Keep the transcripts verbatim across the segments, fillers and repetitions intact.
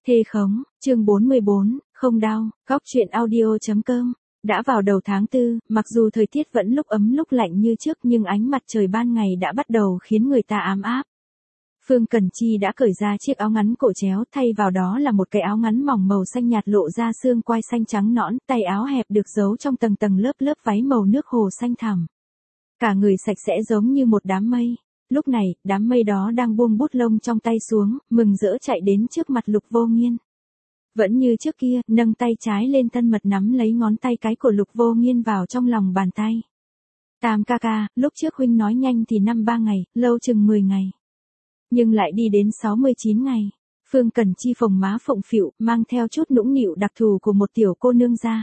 Thê khống, chương bốn mươi bốn, không đau, góc truyện audio.com. Đã vào đầu tháng tư, mặc dù thời tiết vẫn lúc ấm lúc lạnh như trước nhưng ánh mặt trời ban ngày đã bắt đầu khiến người ta ám áp. Phương Cần Chi đã cởi ra chiếc áo ngắn cổ chéo, thay vào đó là một cái áo ngắn mỏng màu xanh nhạt lộ ra xương quai xanh trắng nõn, tay áo hẹp được giấu trong tầng tầng lớp lớp váy màu nước hồ xanh thẳm. Cả người sạch sẽ giống như một đám mây. Lúc này, đám mây đó đang buông bút lông trong tay xuống, mừng rỡ chạy đến trước mặt Lục Vô Nghiên. Vẫn như trước kia, nâng tay trái lên thân mật nắm lấy ngón tay cái của Lục Vô Nghiên vào trong lòng bàn tay. Tam ca ca, lúc trước huynh nói nhanh thì năm ba ngày, lâu chừng mười ngày. Nhưng lại đi đến sáu mươi chín ngày. Phương Cần Chi phồng má phụng phịu, mang theo chút nũng nịu đặc thù của một tiểu cô nương ra.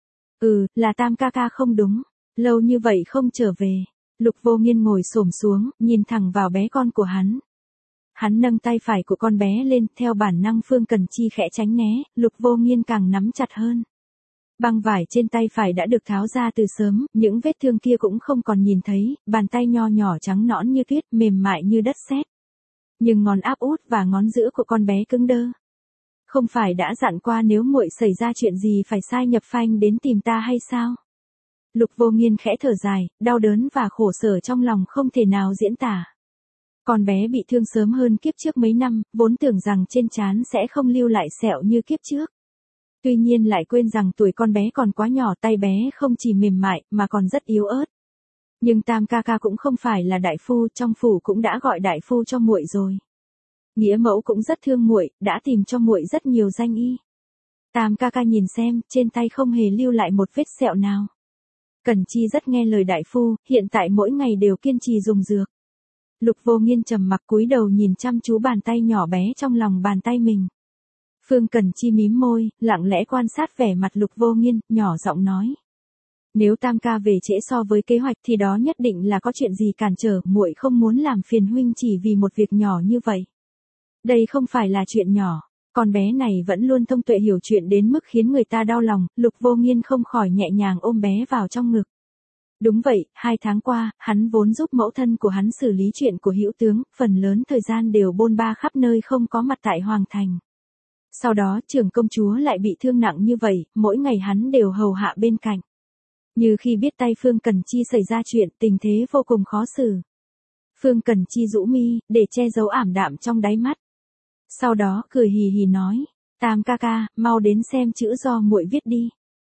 Ừ, là Tam ca ca không đúng. Lâu như vậy không trở về. Lục Vô Nghiên ngồi xổm xuống, nhìn thẳng vào bé con của hắn. Hắn nâng tay phải của con bé lên, theo bản năng Phương Cần Chi khẽ tránh né, Lục Vô Nghiên càng nắm chặt hơn. Băng vải trên tay phải đã được tháo ra từ sớm, những vết thương kia cũng không còn nhìn thấy, bàn tay nho nhỏ trắng nõn như tuyết, mềm mại như đất sét. Nhưng ngón áp út và ngón giữa của con bé cứng đơ. Không phải đã dặn qua nếu muội xảy ra chuyện gì phải sai nhập phanh đến tìm ta hay sao? Lục Vô Nghiên khẽ thở dài, đau đớn và khổ sở trong lòng không thể nào diễn tả. Con bé bị thương sớm hơn kiếp trước mấy năm, vốn tưởng rằng trên trán sẽ không lưu lại sẹo như kiếp trước. Tuy nhiên lại quên rằng tuổi con bé còn quá nhỏ, tay bé không chỉ mềm mại mà còn rất yếu ớt. Nhưng Tam ca ca cũng không phải là đại phu, trong phủ cũng đã gọi đại phu cho muội rồi. Nghĩa mẫu cũng rất thương muội, đã tìm cho muội rất nhiều danh y. Tam ca ca nhìn xem, trên tay không hề lưu lại một vết sẹo nào. Cần Chi rất nghe lời đại phu, hiện tại mỗi ngày đều kiên trì dùng dược. Lục Vô Nghiên trầm mặc cúi đầu nhìn chăm chú bàn tay nhỏ bé trong lòng bàn tay mình. Phương Cần Chi mím môi, lặng lẽ quan sát vẻ mặt Lục Vô Nghiên, nhỏ giọng nói. Nếu Tam ca về trễ so với kế hoạch thì đó nhất định là có chuyện gì cản trở, muội không muốn làm phiền huynh chỉ vì một việc nhỏ như vậy. Đây không phải là chuyện nhỏ, con bé này vẫn luôn thông tuệ hiểu chuyện đến mức khiến người ta đau lòng, Lục Vô Nghiên không khỏi nhẹ nhàng ôm bé vào trong ngực. Đúng vậy, hai tháng qua, hắn vốn giúp mẫu thân của hắn xử lý chuyện của Hữu tướng, phần lớn thời gian đều bôn ba khắp nơi không có mặt tại Hoàng Thành. Sau đó trưởng công chúa lại bị thương nặng như vậy, mỗi ngày hắn đều hầu hạ bên cạnh. Như khi biết tay Phương Cần Chi xảy ra chuyện, tình thế vô cùng khó xử. Phương Cần Chi rũ mi, để che giấu ảm đạm trong đáy mắt. Sau đó, cười hì hì nói, Tam ca ca, mau đến xem chữ do muội viết đi.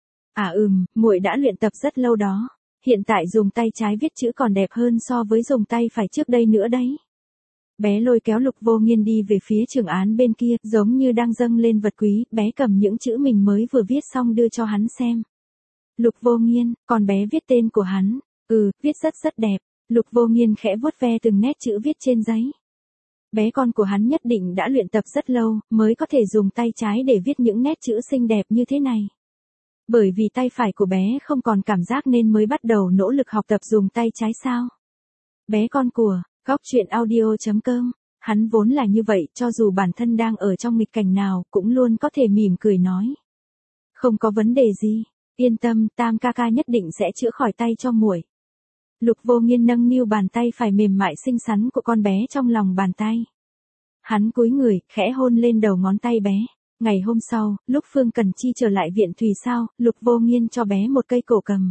À ừm, muội đã luyện tập rất lâu đó. Hiện tại dùng tay trái viết chữ còn đẹp hơn so với dùng tay phải trước đây nữa đấy. Bé lôi kéo Lục Vô Nghiên đi về phía trường án bên kia, giống như đang dâng lên vật quý, bé cầm những chữ mình mới vừa viết xong đưa cho hắn xem. Lục Vô Nghiên, con bé viết tên của hắn, ừ, viết rất rất đẹp. Lục Vô Nghiên khẽ vuốt ve từng nét chữ viết trên giấy. Bé con của hắn nhất định đã luyện tập rất lâu, mới có thể dùng tay trái để viết những nét chữ xinh đẹp như thế này. Bởi vì tay phải của bé không còn cảm giác nên mới bắt đầu nỗ lực học tập dùng tay trái sao. Bé con của, góc truyện audio.com, hắn vốn là như vậy, cho dù bản thân đang ở trong nghịch cảnh nào, cũng luôn có thể mỉm cười nói. Không có vấn đề gì, yên tâm, Tam ca ca nhất định sẽ chữa khỏi tay cho muội. Lục Vô Nghiên nâng niu bàn tay phải mềm mại xinh xắn của con bé trong lòng bàn tay. Hắn cúi người, khẽ hôn lên đầu ngón tay bé. Ngày hôm sau, lúc Phương Cần Chi trở lại viện Thùy Sao, Lục Vô Nghiên cho bé một cây cổ cầm.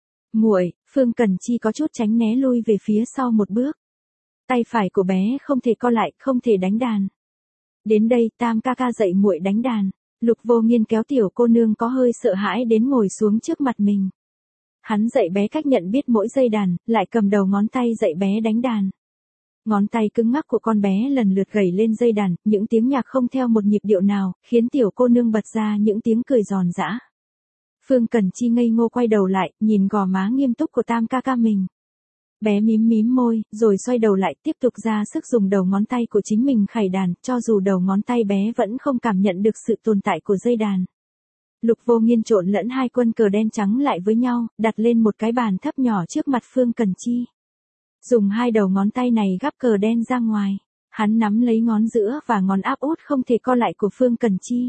Muội, Phương Cần Chi có chút tránh né lui về phía sau một bước. Tay phải của bé không thể co lại, không thể đánh đàn. Đến đây, Tam ca ca dạy muội đánh đàn. Lục Vô Nghiên kéo tiểu cô nương có hơi sợ hãi đến ngồi xuống trước mặt mình. Hắn dạy bé cách nhận biết mỗi dây đàn, lại cầm đầu ngón tay dạy bé đánh đàn. Ngón tay cứng ngắc của con bé lần lượt gảy lên dây đàn, những tiếng nhạc không theo một nhịp điệu nào, khiến tiểu cô nương bật ra những tiếng cười giòn giã. Phương Cần Chi ngây ngô quay đầu lại, nhìn gò má nghiêm túc của Tam ca ca mình. Bé mím mím môi, rồi xoay đầu lại tiếp tục ra sức dùng đầu ngón tay của chính mình khảy đàn, cho dù đầu ngón tay bé vẫn không cảm nhận được sự tồn tại của dây đàn. Lục Vô Nghiên trộn lẫn hai quân cờ đen trắng lại với nhau, đặt lên một cái bàn thấp nhỏ trước mặt Phương Cần Chi. Dùng hai đầu ngón tay này gắp cờ đen ra ngoài. Hắn nắm lấy ngón giữa và ngón áp út không thể co lại của Phương Cần Chi.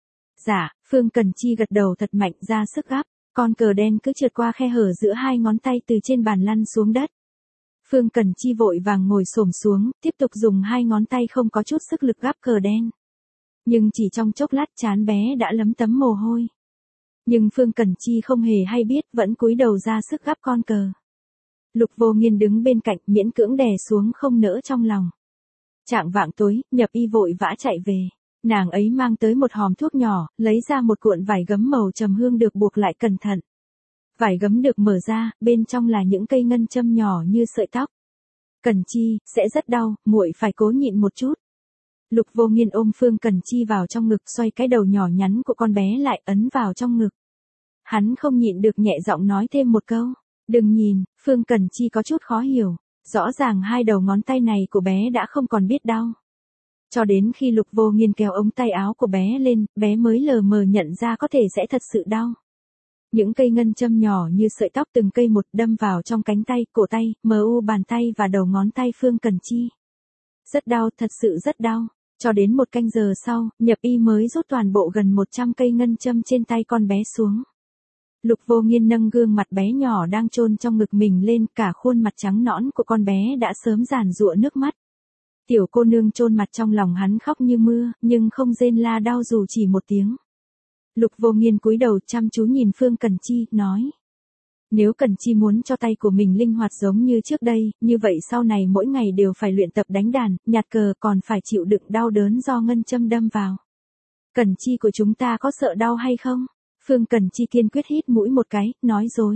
Dạ, Phương Cần Chi gật đầu thật mạnh ra sức gắp. Con cờ đen cứ trượt qua khe hở giữa hai ngón tay từ trên bàn lăn xuống đất. Phương Cần Chi vội vàng ngồi xổm xuống, tiếp tục dùng hai ngón tay không có chút sức lực gắp cờ đen. Nhưng chỉ trong chốc lát trán bé đã lấm tấm mồ hôi. Nhưng Phương Cẩn Chi không hề hay biết, vẫn cúi đầu ra sức gắp con cờ. Lục Vô Nghiên đứng bên cạnh miễn cưỡng đè xuống không nỡ trong lòng. Chạng vạng tối, Nhập Y vội vã chạy về. Nàng ấy mang tới một hòm thuốc nhỏ, lấy ra một cuộn vải gấm màu trầm hương được buộc lại cẩn thận. Vải gấm được mở ra, bên trong là những cây ngân châm nhỏ như sợi tóc. Cẩn Chi, sẽ rất đau, muội phải cố nhịn một chút. Lục Vô Nghiên ôm Phương Cẩn Chi vào trong ngực, xoay cái đầu nhỏ nhắn của con bé lại ấn vào trong ngực. Hắn không nhịn được nhẹ giọng nói thêm một câu. Đừng nhìn, Phương Cẩn Chi có chút khó hiểu. Rõ ràng hai đầu ngón tay này của bé đã không còn biết đau. Cho đến khi Lục Vô Nghiên kéo ống tay áo của bé lên, bé mới lờ mờ nhận ra có thể sẽ thật sự đau. Những cây ngân châm nhỏ như sợi tóc từng cây một đâm vào trong cánh tay, cổ tay, mờ u bàn tay và đầu ngón tay Phương Cẩn Chi. Rất đau, thật sự rất đau. Cho đến một canh giờ sau, Nhập Y mới rút toàn bộ gần một trăm cây ngân châm trên tay con bé xuống. Lục Vô Nghiên nâng gương mặt bé nhỏ đang chôn trong ngực mình lên, cả khuôn mặt trắng nõn của con bé đã sớm giàn giụa nước mắt. Tiểu cô nương chôn mặt trong lòng hắn khóc như mưa, nhưng không rên la đau dù chỉ một tiếng. Lục Vô Nghiên cúi đầu chăm chú nhìn Phương Cẩn Chi, nói. Nếu Cẩn Chi muốn cho tay của mình linh hoạt giống như trước đây, như vậy sau này mỗi ngày đều phải luyện tập đánh đàn, nhặt cờ, còn phải chịu đựng đau đớn do ngân châm đâm vào. Cẩn Chi của chúng ta có sợ đau hay không? Phương Cẩn Chi kiên quyết hít mũi một cái, nói dối.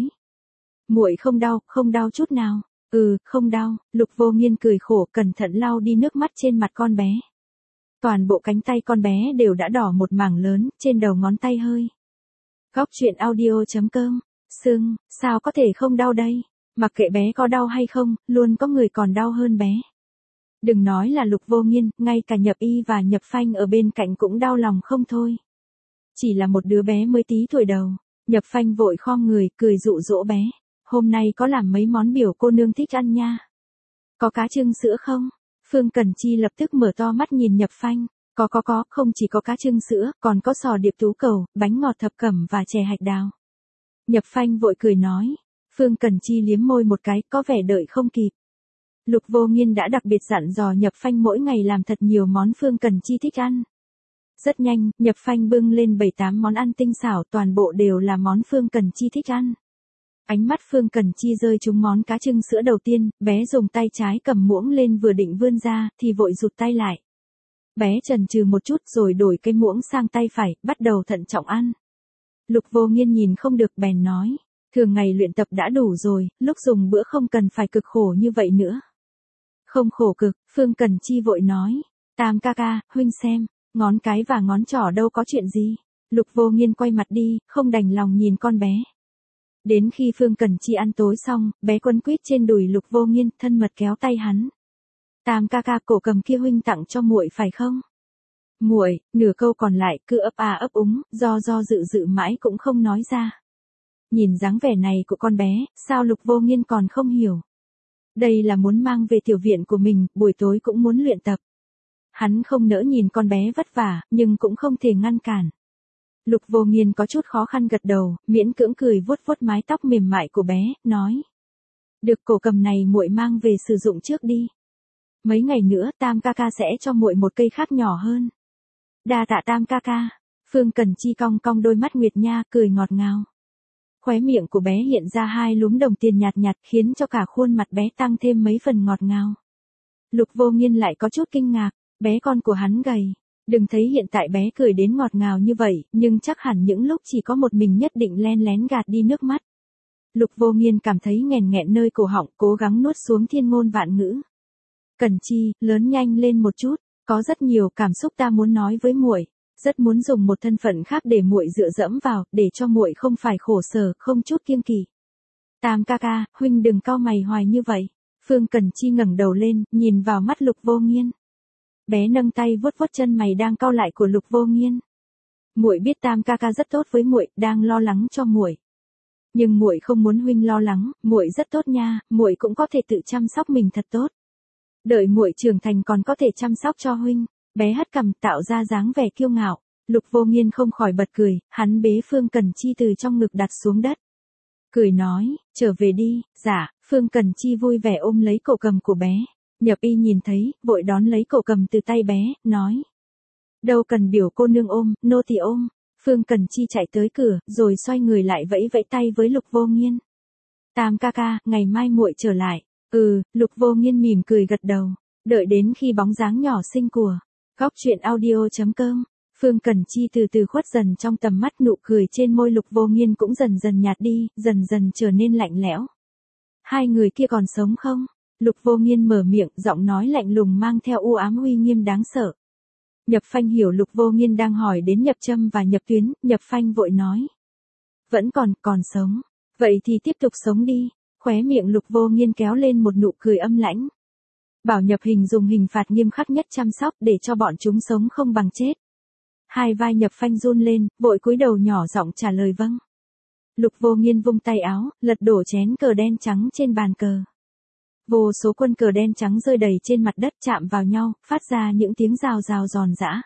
Muội không đau, không đau chút nào. Ừ, không đau. Lục Vô Nghiên cười khổ, cẩn thận lau đi nước mắt trên mặt con bé. Toàn bộ cánh tay con bé đều đã đỏ một mảng lớn, trên đầu ngón tay hơi. Góc truyện audio chấm com. Sưng, sao có thể không đau đây? Mặc kệ bé có đau hay không, luôn có người còn đau hơn bé. Đừng nói là Lục Vô Nghiên, ngay cả Nhập Y và Nhập Phanh ở bên cạnh cũng đau lòng không thôi. Chỉ là một đứa bé mới tí tuổi đầu. Nhập Phanh vội khom người, cười dụ dỗ bé. Hôm nay có làm mấy món biểu cô nương thích ăn nha. Có cá trưng sữa không? Phương Cẩn Chi lập tức mở to mắt nhìn Nhập Phanh. Có có có, không chỉ có cá trưng sữa, còn có sò điệp tú cầu, bánh ngọt thập cẩm và chè hạch đào. Nhập Phanh vội cười nói. Phương Cẩn Chi liếm môi một cái, có vẻ đợi không kịp. Lục Vô Nghiên đã đặc biệt dặn dò Nhập Phanh mỗi ngày làm thật nhiều món Phương Cẩn Chi thích ăn. Rất nhanh, Nhập Phanh bưng lên bảy tám món ăn tinh xảo, toàn bộ đều là món Phương Cẩn Chi thích ăn. Ánh mắt Phương Cẩn Chi rơi trúng món cá trưng sữa đầu tiên, bé dùng tay trái cầm muỗng lên vừa định vươn ra, thì vội rụt tay lại. Bé chần chừ một chút rồi đổi cái muỗng sang tay phải, bắt đầu thận trọng ăn. Lục Vô Nghiên nhìn không được bèn nói, thường ngày luyện tập đã đủ rồi, lúc dùng bữa không cần phải cực khổ như vậy nữa. Không khổ cực, Phương Cẩn Chi vội nói, Tam ca ca, huynh xem, ngón cái và ngón trỏ đâu có chuyện gì. Lục Vô Nghiên quay mặt đi, không đành lòng nhìn con bé. Đến khi Phương Cẩn Chi ăn tối xong, bé quấn quýt trên đùi Lục Vô Nghiên, thân mật kéo tay hắn. Tam ca ca, cổ cầm kia huynh tặng cho muội phải không? Muội, nửa câu còn lại cứ ấp à ấp úng, do do dự dự mãi cũng không nói ra. Nhìn dáng vẻ này của con bé, sao Lục Vô Nghiên còn không hiểu? Đây là muốn mang về tiểu viện của mình, buổi tối cũng muốn luyện tập. Hắn không nỡ nhìn con bé vất vả, nhưng cũng không thể ngăn cản. Lục Vô Nghiên có chút khó khăn gật đầu, miễn cưỡng cười vuốt vuốt mái tóc mềm mại của bé, nói. Được, cổ cầm này muội mang về sử dụng trước đi. Mấy ngày nữa Tam ca ca sẽ cho muội một cây khác nhỏ hơn. Đa tạ Tam ca ca. Phương Cẩn Chi cong cong đôi mắt nguyệt nha, cười ngọt ngào. Khóe miệng của bé hiện ra hai lúm đồng tiền nhạt nhạt, khiến cho cả khuôn mặt bé tăng thêm mấy phần ngọt ngào. Lục Vô Nghiên lại có chút kinh ngạc, bé con của hắn gầy. Đừng thấy hiện tại bé cười đến ngọt ngào như vậy, nhưng chắc hẳn những lúc chỉ có một mình nhất định len lén gạt đi nước mắt. Lục Vô Nghiên cảm thấy nghẹn nghẹn nơi cổ họng, cố gắng nuốt xuống thiên ngôn vạn ngữ. Cẩn Chi, lớn nhanh lên một chút, có rất nhiều cảm xúc ta muốn nói với muội, rất muốn dùng một thân phận khác để muội dựa dẫm vào, để cho muội không phải khổ sở, không chút kiêng kỵ. Tam ca ca, huynh đừng cau mày hoài như vậy. Phương Cẩn Chi ngẩng đầu lên, nhìn vào mắt Lục Vô Nghiên. Bé nâng tay vuốt vuốt chân mày đang cau lại của Lục Vô Nghiên. Muội biết Tam ca ca rất tốt với muội, đang lo lắng cho muội. Nhưng muội không muốn huynh lo lắng, muội rất tốt nha, muội cũng có thể tự chăm sóc mình thật tốt. Đợi muội trưởng thành còn có thể chăm sóc cho huynh. Bé hất cằm tạo ra dáng vẻ kiêu ngạo. Lục Vô Nghiên không khỏi bật cười, hắn bế Phương Cẩn Chi từ trong ngực đặt xuống đất. Cười nói, trở về đi. Dạ. Phương Cẩn Chi vui vẻ ôm lấy cổ cầm của bé. Nhập Y nhìn thấy, vội đón lấy cổ cầm từ tay bé, nói. Đâu cần biểu cô nương ôm, nô tỳ ôm. Phương Cần Chi chạy tới cửa, rồi xoay người lại vẫy vẫy tay với Lục Vô Nghiên. Tam ca ca, ngày mai muội trở lại. Ừ, Lục Vô Nghiên mỉm cười gật đầu. Đợi đến khi bóng dáng nhỏ xinh của góc truyện audio.com, Phương Cần Chi từ từ khuất dần trong tầm mắt, nụ cười trên môi Lục Vô Nghiên cũng dần dần nhạt đi, dần dần trở nên lạnh lẽo. Hai người kia còn sống không? Lục Vô Nghiên mở miệng, giọng nói lạnh lùng mang theo u ám uy nghiêm đáng sợ. Nhập Phanh hiểu Lục Vô Nghiên đang hỏi đến Nhập Trâm và Nhập Tuyến, Nhập Phanh vội nói. Vẫn còn, còn sống. Vậy thì tiếp tục sống đi. Khóe miệng Lục Vô Nghiên kéo lên một nụ cười âm lãnh. Bảo Nhập Hình dùng hình phạt nghiêm khắc nhất chăm sóc để cho bọn chúng sống không bằng chết. Hai vai Nhập Phanh run lên, vội cúi đầu nhỏ giọng trả lời vâng. Lục Vô Nghiên vung tay áo, lật đổ chén cờ đen trắng trên bàn cờ. Vô số quân cờ đen trắng rơi đầy trên mặt đất, chạm vào nhau, phát ra những tiếng rào rào giòn giã.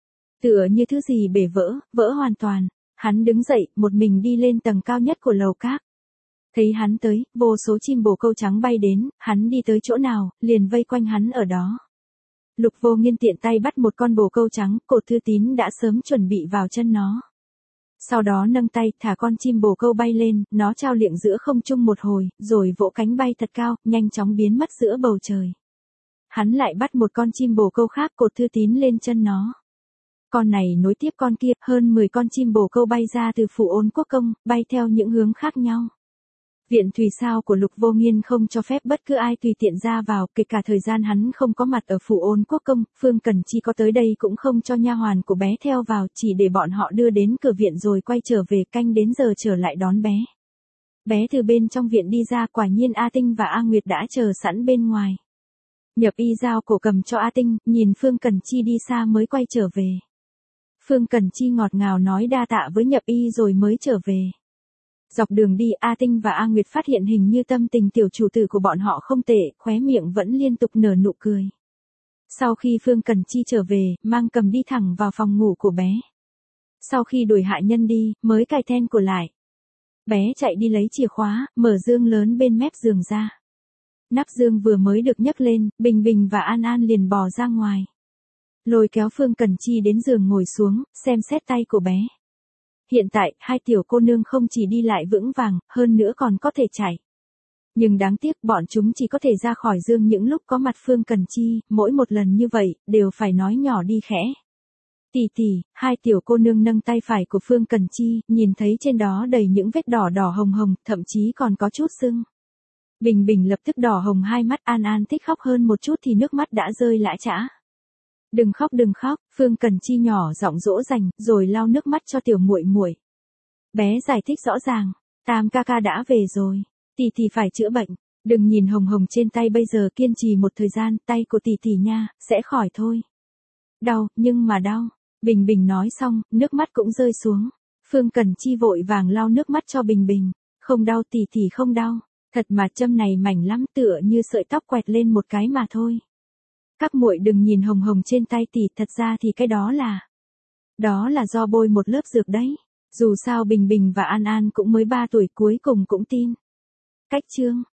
Tựa như thứ gì bể vỡ, vỡ hoàn toàn. Hắn đứng dậy, một mình đi lên tầng cao nhất của lầu các. Thấy hắn tới, vô số chim bồ câu trắng bay đến, hắn đi tới chỗ nào, liền vây quanh hắn ở đó. Lục Vô Nghiên tiện tay bắt một con bồ câu trắng, Cột Thư Tín đã sớm chuẩn bị vào chân nó. Sau đó nâng tay, thả con chim bồ câu bay lên, nó trao liệng giữa không trung một hồi, rồi vỗ cánh bay thật cao, nhanh chóng biến mất giữa bầu trời. Hắn lại bắt một con chim bồ câu khác, Cột Thư Tín lên chân nó. Con này nối tiếp con kia, hơn mười con chim bồ câu bay ra từ phủ Ôn Quốc Công, bay theo những hướng khác nhau. Viện Thùy Sao của Lục Vô Nghiên không cho phép bất cứ ai tùy tiện ra vào, kể cả thời gian hắn không có mặt ở phủ Ôn Quốc Công, Phương Cần Chi có tới đây cũng không cho nha hoàn của bé theo vào, chỉ để bọn họ đưa đến cửa viện rồi quay trở về, canh đến giờ trở lại đón bé. Bé từ bên trong viện đi ra, quả nhiên A Tinh và A Nguyệt đã chờ sẵn bên ngoài. Nhập Y giao cổ cầm cho A Tinh, nhìn Phương Cần Chi đi xa mới quay trở về. Phương Cần Chi ngọt ngào nói đa tạ với Nhập Y rồi mới trở về. Dọc đường đi, A Tinh và A Nguyệt phát hiện hình như tâm tình tiểu chủ tử của bọn họ không tệ, khóe miệng vẫn liên tục nở nụ cười. Sau khi Phương Cần Chi trở về, mang cầm đi thẳng vào phòng ngủ của bé. Sau khi đuổi hạ nhân đi, mới cài then của lại. Bé chạy đi lấy chìa khóa, mở dương lớn bên mép giường ra. Nắp dương vừa mới được nhấc lên, Bình Bình và An An liền bò ra ngoài. Lôi kéo Phương Cần Chi đến giường ngồi xuống, xem xét tay của bé. Hiện tại, hai tiểu cô nương không chỉ đi lại vững vàng, hơn nữa còn có thể chạy. Nhưng đáng tiếc bọn chúng chỉ có thể ra khỏi dương những lúc có mặt Phương Cần Chi, mỗi một lần như vậy, đều phải nói nhỏ đi khẽ. Tỷ tỷ, hai tiểu cô nương nâng tay phải của Phương Cần Chi, nhìn thấy trên đó đầy những vết đỏ đỏ hồng hồng, thậm chí còn có chút sưng. Bình Bình lập tức đỏ hồng hai mắt, An An thích khóc hơn một chút thì nước mắt đã rơi lã chã. Đừng khóc đừng khóc, Phương Cần Chi nhỏ giọng dỗ dành, rồi lau nước mắt cho tiểu muội muội. Bé giải thích rõ ràng, Tam ca ca đã về rồi, tỷ tỷ phải chữa bệnh, đừng nhìn hồng hồng trên tay bây giờ, kiên trì một thời gian, tay của tỷ tỷ nha, sẽ khỏi thôi. Đau, nhưng mà đau. Bình Bình nói xong, nước mắt cũng rơi xuống. Phương Cần Chi vội vàng lau nước mắt cho Bình Bình. Không đau tỷ tỷ không đau, thật mà châm này mảnh lắm, tựa như sợi tóc quẹt lên một cái mà thôi. Các muội đừng nhìn hồng hồng trên tay tỷ, thật ra thì cái đó là... Đó là do bôi một lớp dược đấy. Dù sao Bình Bình và An An cũng mới ba tuổi, cuối cùng cũng tin. Cách chương